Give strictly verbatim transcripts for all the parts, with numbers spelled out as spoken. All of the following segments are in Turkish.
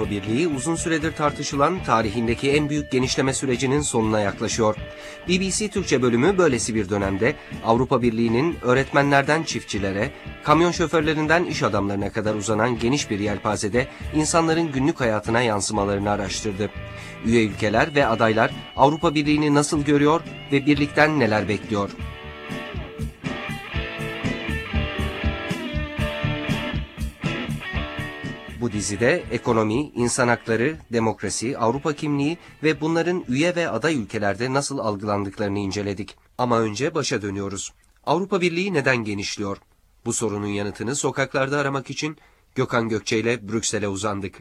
Avrupa Birliği uzun süredir tartışılan tarihindeki en büyük genişleme sürecinin sonuna yaklaşıyor. B B C Türkçe bölümü böylesi bir dönemde Avrupa Birliği'nin öğretmenlerden çiftçilere, kamyon şoförlerinden iş adamlarına kadar uzanan geniş bir yelpazede insanların günlük hayatına yansımalarını araştırdı. Üye ülkeler ve adaylar Avrupa Birliği'ni nasıl görüyor ve birlikten neler bekliyor? Bu dizide ekonomi, insan hakları, demokrasi, Avrupa kimliği ve bunların üye ve aday ülkelerde nasıl algılandıklarını inceledik. Ama önce başa dönüyoruz. Avrupa Birliği neden genişliyor? Bu sorunun yanıtını sokaklarda aramak için Gökhan Gökçe ile Brüksel'e uzandık.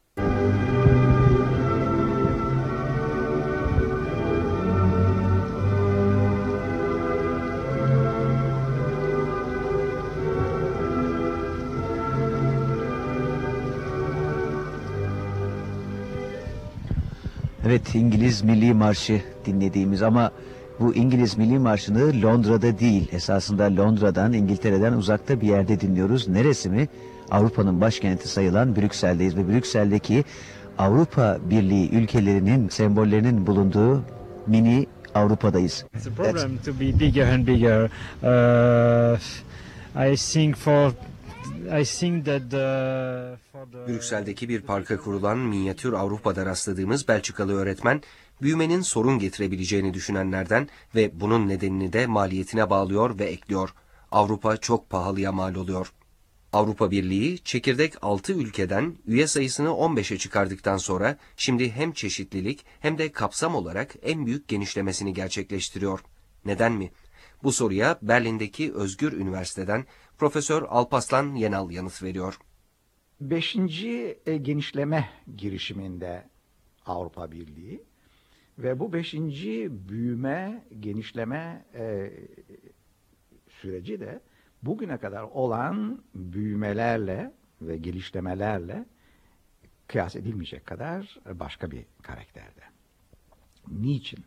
Evet, İngiliz Milli Marşı dinlediğimiz ama bu İngiliz Milli Marşı'nı Londra'da değil, esasında Londra'dan, İngiltere'den uzakta bir yerde dinliyoruz. Neresi mi? Avrupa'nın başkenti sayılan Brüksel'deyiz ve Brüksel'deki Avrupa Birliği ülkelerinin sembollerinin bulunduğu mini Avrupa'dayız. It's a problem to be bigger and bigger. Uh, I think for I think that the, for the... Brüksel'deki bir parka kurulan minyatür Avrupa'da rastladığımız Belçikalı öğretmen, büyümenin sorun getirebileceğini düşünenlerden ve bunun nedenini de maliyetine bağlıyor ve ekliyor. Avrupa çok pahalıya mal oluyor. Avrupa Birliği, çekirdek altı ülkeden üye sayısını on beşe çıkardıktan sonra şimdi hem çeşitlilik hem de kapsam olarak en büyük genişlemesini gerçekleştiriyor. Neden mi? Bu soruya Berlin'deki Özgür Üniversiteden Profesör Alparslan Yenal yanıt veriyor. Beşinci e, genişleme girişiminde Avrupa Birliği ve bu beşinci büyüme, genişleme e, süreci de bugüne kadar olan büyümelerle ve gelişlemelerle kıyas edilmeyecek kadar başka bir karakterde. Niçin?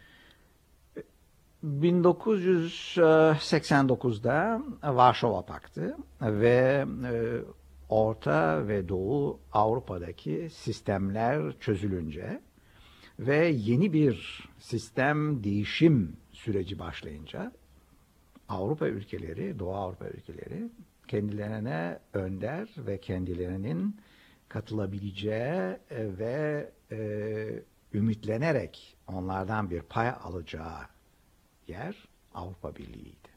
bin dokuz yüz seksen dokuzda Varşova Paktı ve Orta ve Doğu Avrupa'daki sistemler çözülünce ve yeni bir sistem değişim süreci başlayınca Avrupa ülkeleri, Doğu Avrupa ülkeleri kendilerine önder ve kendilerinin katılabileceği ve e, ümitlenerek onlardan bir pay alacağı yer Avrupa Birliği'ydi.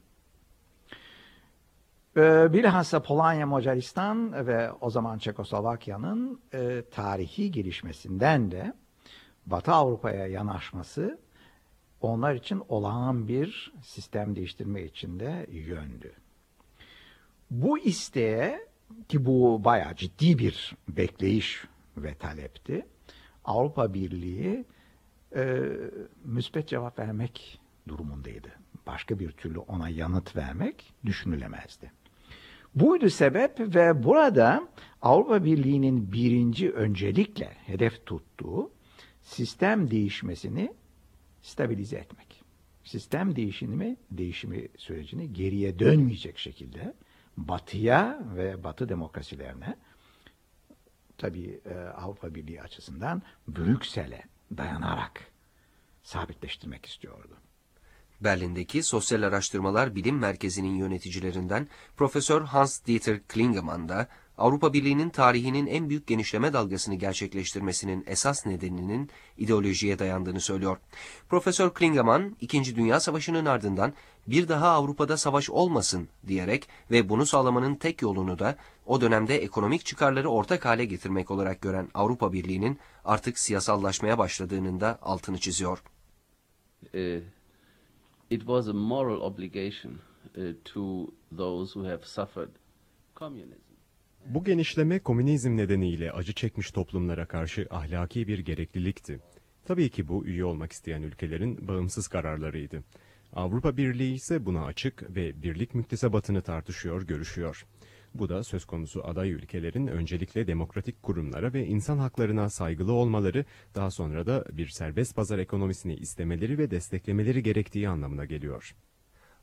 Ee, bilhassa Polonya, Macaristan ve o zaman Çekoslovakya'nın e, tarihi gelişmesinden de Batı Avrupa'ya yanaşması onlar için olağan bir sistem değiştirme için de yöndü. Bu isteğe, ki bu bayağı ciddi bir bekleyiş ve talepti, Avrupa Birliği e, müspet cevap vermek durumundaydı. Başka bir türlü ona yanıt vermek düşünülemezdi. Buydu sebep ve burada Avrupa Birliği'nin birinci öncelikle hedef tuttuğu sistem değişmesini stabilize etmek. Sistem değişimi, değişimi sürecini geriye dönmeyecek şekilde Batı'ya ve Batı demokrasilerine, tabii Avrupa Birliği açısından Brüksel'e dayanarak sabitleştirmek istiyordu. Berlin'deki Sosyal Araştırmalar Bilim Merkezi'nin yöneticilerinden Profesör Hans-Dieter Klingemann da Avrupa Birliği'nin tarihinin en büyük genişleme dalgasını gerçekleştirmesinin esas nedeninin ideolojiye dayandığını söylüyor. Profesör Klingemann, İkinci Dünya Savaşı'nın ardından bir daha Avrupa'da savaş olmasın diyerek ve bunu sağlamanın tek yolunu da o dönemde ekonomik çıkarları ortak hale getirmek olarak gören Avrupa Birliği'nin artık siyasallaşmaya başladığının da altını çiziyor. Ee... It was a moral obligation uh, to those who have suffered communism. Bu genişleme komünizm nedeniyle acı çekmiş toplumlara karşı ahlaki bir gereklilikti. Tabii ki bu üye olmak isteyen ülkelerin bağımsız kararlarıydı. Avrupa Birliği ise buna açık ve birlik müktesebatını tartışıyor, görüşüyor. Bu da söz konusu aday ülkelerin öncelikle demokratik kurumlara ve insan haklarına saygılı olmaları, daha sonra da bir serbest pazar ekonomisini istemeleri ve desteklemeleri gerektiği anlamına geliyor.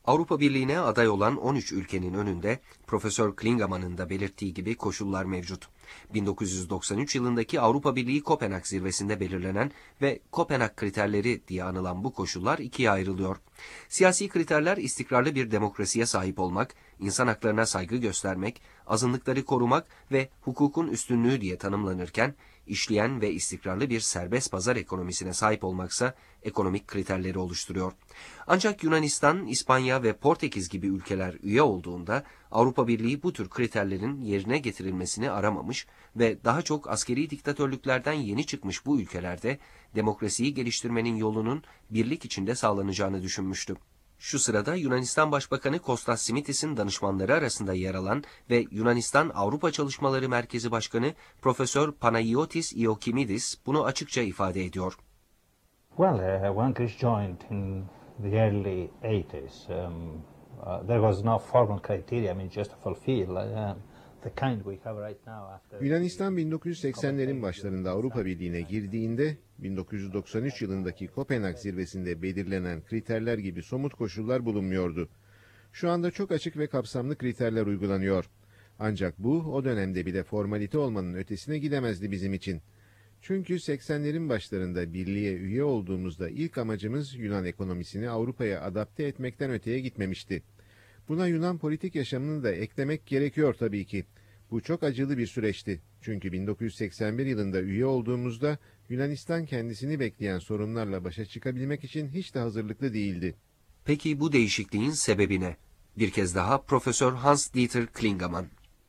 Avrupa Birliği'ne aday olan on üç ülkenin önünde Profesör Klingemann'ın da belirttiği gibi koşullar mevcut. bin dokuz yüz doksan üç yılındaki Avrupa Birliği Kopenhag zirvesinde belirlenen ve Kopenhag kriterleri diye anılan bu koşullar ikiye ayrılıyor. Siyasi kriterler istikrarlı bir demokrasiye sahip olmak, insan haklarına saygı göstermek, azınlıkları korumak ve hukukun üstünlüğü diye tanımlanırken, işleyen ve istikrarlı bir serbest pazar ekonomisine sahip olmaksa ekonomik kriterleri oluşturuyor. Ancak Yunanistan, İspanya ve Portekiz gibi ülkeler üye olduğunda Avrupa Birliği bu tür kriterlerin yerine getirilmesini aramamış ve daha çok askeri diktatörlüklerden yeni çıkmış bu ülkelerde demokrasiyi geliştirmenin yolunun birlik içinde sağlanacağını düşünmüştü. Şu sırada Yunanistan Başbakanı Kostas Simitis'in danışmanları arasında yer alan ve Yunanistan Avrupa Çalışmaları Merkezi Başkanı Profesör Panagiotis Iokimmidis bunu açıkça ifade ediyor. Well, uh, when Greece joined in the early eighties, um, uh, there was no formal criteria, I mean just to fulfill uh, the kind we have right now after... Yunanistan bin dokuz yüz seksenlerin başlarında Avrupa Birliği'ne girdiğinde bin dokuz yüz doksan üç yılındaki Kopenhag zirvesinde belirlenen kriterler gibi somut koşullar bulunmuyordu. Şu anda çok açık ve kapsamlı kriterler uygulanıyor. Ancak bu o dönemde bile formalite olmanın ötesine gidemezdi bizim için. Çünkü seksenlerin başlarında birliğe üye olduğumuzda ilk amacımız Yunan ekonomisini Avrupa'ya adapte etmekten öteye gitmemişti. Buna Yunan politik yaşamını da eklemek gerekiyor tabii ki. Bu çok acılı bir süreçti. Çünkü bin dokuz yüz seksen bir yılında üye olduğumuzda Yunanistan kendisini bekleyen sorunlarla başa çıkabilmek için hiç de hazırlıklı değildi. Peki bu değişikliğin sebebi ne? Bir kez daha Profesör Hans-Dieter Klingemann.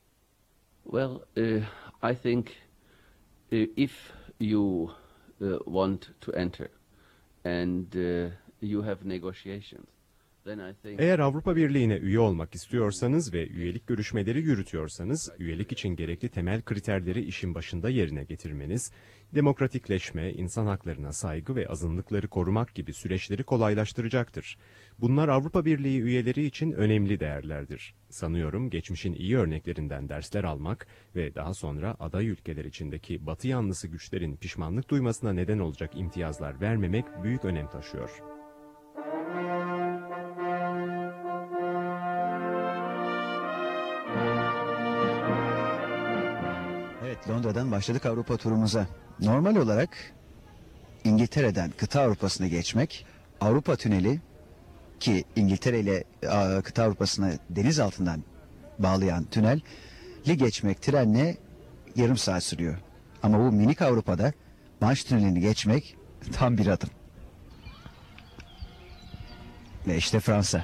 Well, uh, I think uh, if you uh, want to enter and uh, you have negotiations, then I think... Eğer Avrupa Birliği'ne üye olmak istiyorsanız ve üyelik görüşmeleri yürütüyorsanız, üyelik için gerekli temel kriterleri işin başında yerine getirmeniz, demokratikleşme, insan haklarına saygı ve azınlıkları korumak gibi süreçleri kolaylaştıracaktır. Bunlar Avrupa Birliği üyeleri için önemli değerlerdir. Sanıyorum geçmişin iyi örneklerinden dersler almak ve daha sonra aday ülkeler içindeki Batı yanlısı güçlerin pişmanlık duymasına neden olacak imtiyazlar vermemek büyük önem taşıyor. Evet, Londra'dan başladık Avrupa turumuza. Normal olarak İngiltere'den kıta Avrupa'sına geçmek, Avrupa tüneli ki İngiltere ile a, kıta Avrupa'sını deniz altından bağlayan tüneli geçmek trenle yarım saat sürüyor. Ama bu minik Avrupa'da Manş tünelini geçmek tam bir adım. Ve işte Fransa.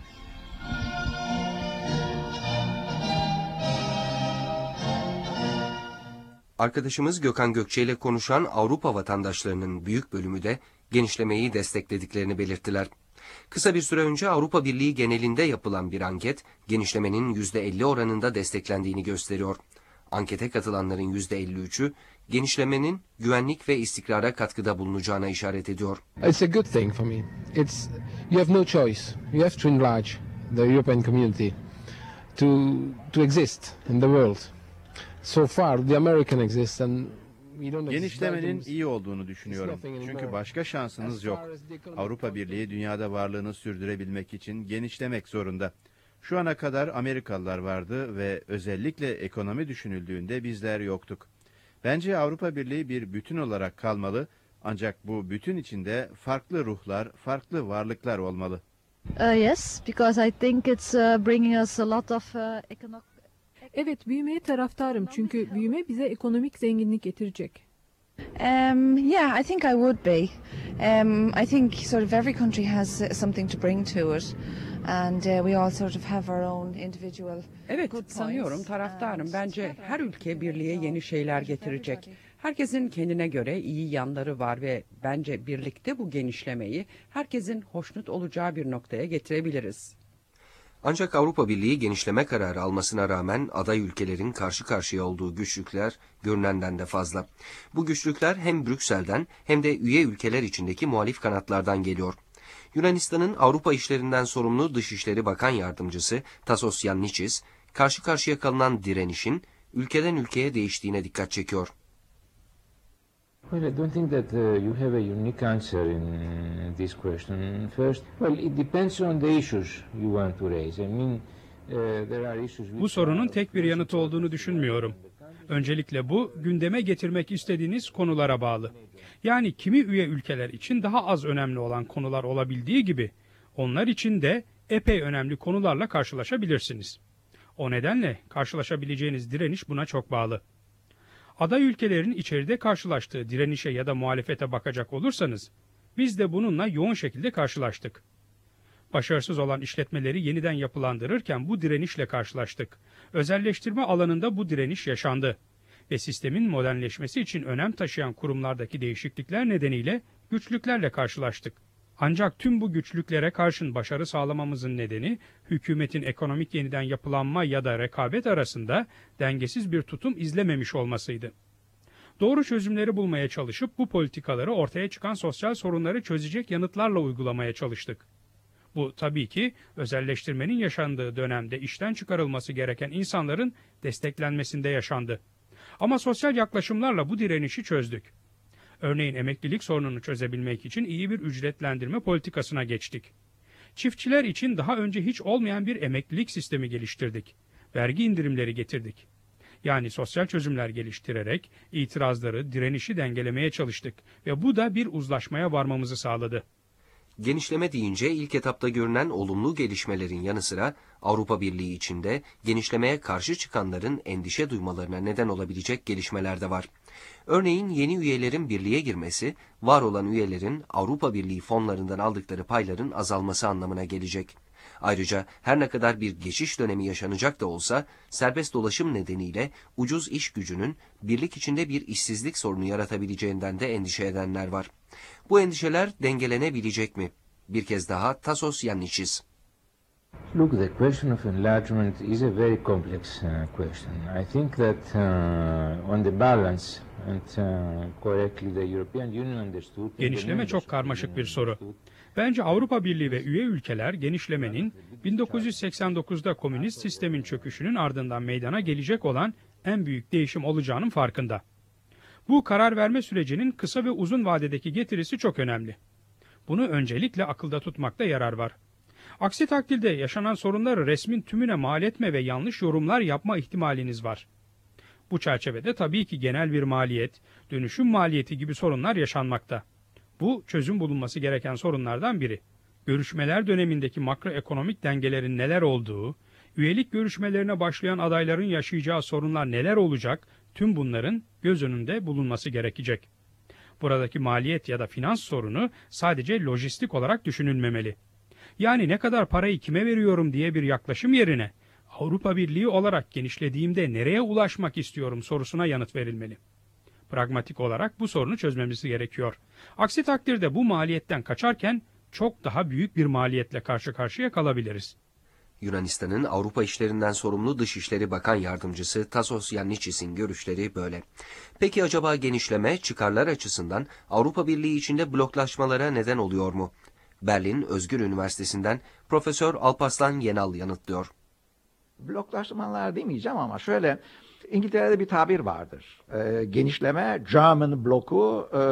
Arkadaşımız Gökhan Gökçe ile konuşan Avrupa vatandaşlarının büyük bölümü de genişlemeyi desteklediklerini belirttiler. Kısa bir süre önce Avrupa Birliği genelinde yapılan bir anket, genişlemenin yüzde elli oranında desteklendiğini gösteriyor. Ankete katılanların yüzde elli üçü, genişlemenin güvenlik ve istikrara katkıda bulunacağına işaret ediyor. It's a good thing for me. It's you have no choice. You have to enlarge the European community to to exist in the world. So far the American exists and we don't Genişlemenin iyi olduğunu düşünüyorum. Çünkü başka şansınız yok. Avrupa Birliği dünyada varlığını sürdürebilmek için genişlemek zorunda. Şu ana kadar Amerikalılar vardı ve özellikle ekonomi düşünüldüğünde bizler yoktuk. Bence Avrupa Birliği bir bütün olarak kalmalı, ancak bu bütün içinde farklı ruhlar, farklı varlıklar olmalı. Uh, yes, because I think it's uh, bringing us a lot of uh, economic... Evet, büyümeye taraftarım çünkü büyüme bize ekonomik zenginlik getirecek. Um, yeah, I think I would be. Um, I think sort of every country has uh, something to bring to it, and uh, we all sort of have our own individual. Evet, sanıyorum taraftarım. Bence her ülke birliğe yeni şeyler getirecek. Herkesin kendine göre iyi yanları var ve bence birlikte bu genişlemeyi herkesin hoşnut olacağı bir noktaya getirebiliriz. Ancak Avrupa Birliği genişleme kararı almasına rağmen aday ülkelerin karşı karşıya olduğu güçlükler görünenden de fazla. Bu güçlükler hem Brüksel'den hem de üye ülkeler içindeki muhalif kanatlardan geliyor. Yunanistan'ın Avrupa işlerinden sorumlu Dışişleri Bakan Yardımcısı Tasos Yannichis, karşı karşıya kalınan direnişin ülkeden ülkeye değiştiğine dikkat çekiyor. Well, I don't think that uh, you have a unique answer in this question. First, well, it depends on the issues you want to raise. I mean, uh, there are issues which Bu sorunun tek bir yanıtı olduğunu düşünmüyorum. Öncelikle bu, gündeme getirmek istediğiniz konulara bağlı. Yani kimi üye ülkeler için daha az önemli olan konular olabildiği gibi, onlar için de epey önemli konularla karşılaşabilirsiniz. O nedenle karşılaşabileceğiniz direniş buna çok bağlı. Aday ülkelerin içeride karşılaştığı direnişe ya da muhalefete bakacak olursanız, biz de bununla yoğun şekilde karşılaştık. Başarısız olan işletmeleri yeniden yapılandırırken bu direnişle karşılaştık. Özelleştirme alanında bu direniş yaşandı. Ve sistemin modernleşmesi için önem taşıyan kurumlardaki değişiklikler nedeniyle güçlüklerle karşılaştık. Ancak tüm bu güçlüklere karşın başarı sağlamamızın nedeni, hükümetin ekonomik yeniden yapılanma ya da rekabet arasında dengesiz bir tutum izlememiş olmasıydı. Doğru çözümleri bulmaya çalışıp bu politikaları ortaya çıkan sosyal sorunları çözecek yanıtlarla uygulamaya çalıştık. Bu tabii ki özelleştirmenin yaşandığı dönemde işten çıkarılması gereken insanların desteklenmesinde yaşandı. Ama sosyal yaklaşımlarla bu direnişi çözdük. Örneğin emeklilik sorununu çözebilmek için iyi bir ücretlendirme politikasına geçtik. Çiftçiler için daha önce hiç olmayan bir emeklilik sistemi geliştirdik. Vergi indirimleri getirdik. Yani sosyal çözümler geliştirerek itirazları, direnişi dengelemeye çalıştık ve bu da bir uzlaşmaya varmamızı sağladı. Genişleme deyince ilk etapta görünen olumlu gelişmelerin yanı sıra Avrupa Birliği içinde genişlemeye karşı çıkanların endişe duymalarına neden olabilecek gelişmeler de var. Örneğin yeni üyelerin birliğe girmesi, var olan üyelerin Avrupa Birliği fonlarından aldıkları payların azalması anlamına gelecek. Ayrıca her ne kadar bir geçiş dönemi yaşanacak da olsa, serbest dolaşım nedeniyle ucuz iş gücünün birlik içinde bir işsizlik sorunu yaratabileceğinden de endişe edenler var. Bu endişeler dengelenebilecek mi? Bir kez daha Tasos Yannichis. Look, the question of enlargement is a very complex uh, question. I think that uh, on the balance and uh, correctly the European Union understood. Genişleme çok karmaşık bir soru. Bence Avrupa Birliği ve üye ülkeler genişlemenin bin dokuz yüz seksen dokuzda komünist sistemin çöküşünün ardından meydana gelecek olan en büyük değişim olacağının farkında. Bu karar verme sürecinin kısa ve uzun vadedeki getirisi çok önemli. Bunu öncelikle akılda tutmakta yarar var. Aksi takdirde yaşanan sorunları resmin tümüne mal etme ve yanlış yorumlar yapma ihtimaliniz var. Bu çerçevede tabii ki genel bir maliyet, dönüşüm maliyeti gibi sorunlar yaşanmakta. Bu çözüm bulunması gereken sorunlardan biri. Görüşmeler dönemindeki makroekonomik dengelerin neler olduğu, üyelik görüşmelerine başlayan adayların yaşayacağı sorunlar neler olacak, tüm bunların göz önünde bulunması gerekecek. Buradaki maliyet ya da finans sorunu sadece lojistik olarak düşünülmemeli. Yani ne kadar parayı kime veriyorum diye bir yaklaşım yerine, Avrupa Birliği olarak genişlediğimde nereye ulaşmak istiyorum sorusuna yanıt verilmeli. Pragmatik olarak bu sorunu çözmemiz gerekiyor. Aksi takdirde bu maliyetten kaçarken çok daha büyük bir maliyetle karşı karşıya kalabiliriz. Yunanistan'ın Avrupa işlerinden sorumlu Dışişleri Bakan Yardımcısı Tasos Yannichis'in görüşleri böyle. Peki acaba genişleme çıkarlar açısından Avrupa Birliği içinde bloklaşmalara neden oluyor mu? Berlin Özgür Üniversitesi'nden Profesör Alparslan Yenal yanıtlıyor. Bloklaşmalar demeyeceğim ama şöyle, İngiltere'de bir tabir vardır. E, genişleme German bloku e, e,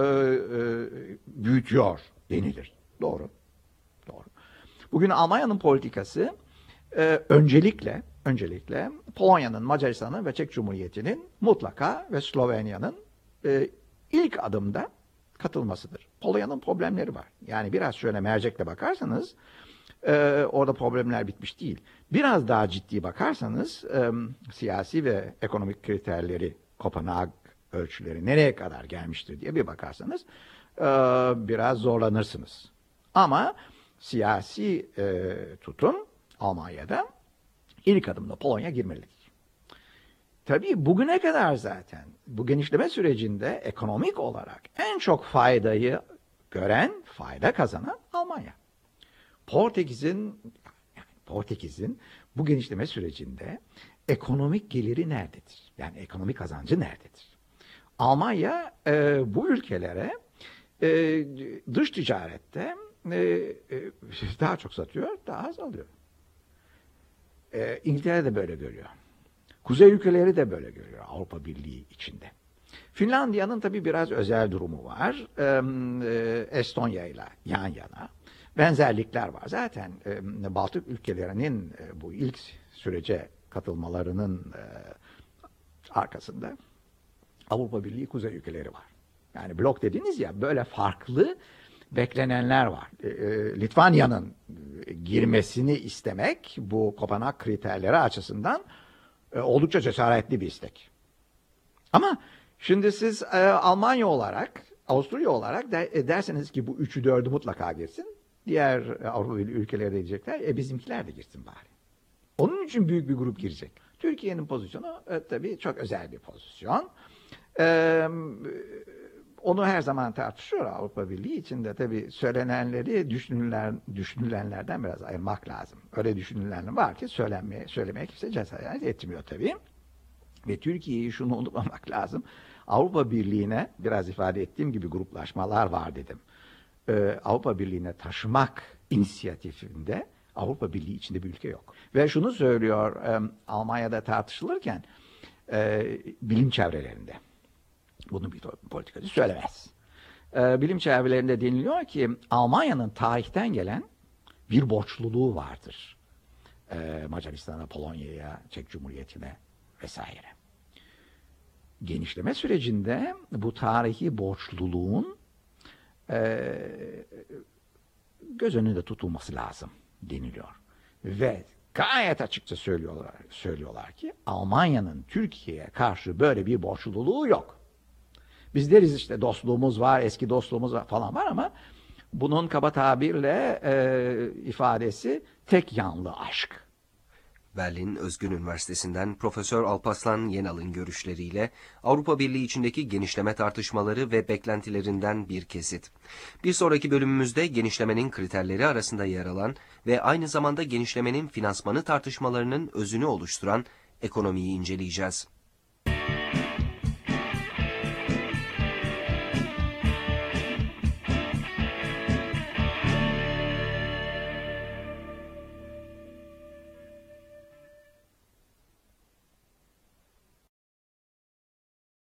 büyütüyor denilir. Doğru. Doğru. Bugün Almanya'nın politikası e, öncelikle öncelikle Polonya'nın, Macaristan'ın ve Çek Cumhuriyeti'nin mutlaka ve Slovenya'nın e, ilk adımda katılmasıdır. Polonya'nın problemleri var. Yani biraz şöyle mercekle bakarsanız e, orada problemler bitmiş değil. Biraz daha ciddi bakarsanız e, siyasi ve ekonomik kriterleri, Kopenhag ölçüleri nereye kadar gelmiştir diye bir bakarsanız e, biraz zorlanırsınız. Ama siyasi e, tutum Almanya'da ilk adımda Polonya girmelidir. Tabii bugüne kadar zaten bu genişleme sürecinde ekonomik olarak en çok faydayı gören, fayda kazanan Almanya. Portekiz'in yani Portekiz'in bu genişleme sürecinde ekonomik geliri nerededir? Yani ekonomik kazancı nerededir? Almanya e, bu ülkelere e, dış ticarette e, e, daha çok satıyor, daha az alıyor. E, İngiltere de böyle görüyor. Kuzey ülkeleri de böyle görüyor Avrupa Birliği içinde. Finlandiya'nın tabii biraz özel durumu var. Ee, Estonya ile yan yana. Benzerlikler var. Zaten e, Baltık ülkelerinin e, bu ilk sürece katılmalarının e, arkasında Avrupa Birliği kuzey ülkeleri var. Yani blok dediniz ya, böyle farklı beklenenler var. E, e, Litvanya'nın girmesini istemek bu Kopenhag kriterleri açısından e, oldukça cesaretli bir istek. Ama şimdi siz e, Almanya olarak, Avusturya olarak de, e, derseniz ki bu üçü dördü mutlaka girsin. Diğer e, Avrupa Birliği ülkeleri de diyecekler, e bizimkiler de girsin bari. Onun için büyük bir grup girecek. Türkiye'nin pozisyonu e, tabii çok özel bir pozisyon. E, onu her zaman tartışıyor Avrupa Birliği içinde. Tabii söylenenleri düşünülen, düşünülenlerden biraz ayırmak lazım. Öyle düşünülenler var ki söylenmeye, söylemeye kimse cesaret etmiyor tabii. Ve Türkiye'yi şunu unutmamak lazım. Avrupa Birliği'ne biraz ifade ettiğim gibi gruplaşmalar var dedim. Ee, Avrupa Birliği'ne taşımak inisiyatifinde Avrupa Birliği içinde bir ülke yok. Ve şunu söylüyor e, Almanya'da tartışılırken e, bilim çevrelerinde. Bunu bir politikacı söylemez. E, bilim çevrelerinde deniliyor ki Almanya'nın tarihten gelen bir borçluluğu vardır. E, Macaristan'a, Polonya'ya, Çek Cumhuriyeti'ne vesaire. Genişleme sürecinde bu tarihi borçluluğun e, göz önünde tutulması lazım deniliyor. Ve gayet açıkça söylüyorlar, söylüyorlar ki Almanya'nın Türkiye'ye karşı böyle bir borçluluğu yok. Biz deriz işte dostluğumuz var, eski dostluğumuz var falan var ama bunun kaba tabirle e, ifadesi tek yanlı aşk. Berlin Özgün Üniversitesi'nden Profesör Alparslan Yenal'ın görüşleriyle Avrupa Birliği içindeki genişleme tartışmaları ve beklentilerinden bir kesit. Bir sonraki bölümümüzde genişlemenin kriterleri arasında yer alan ve aynı zamanda genişlemenin finansmanı tartışmalarının özünü oluşturan ekonomiyi inceleyeceğiz.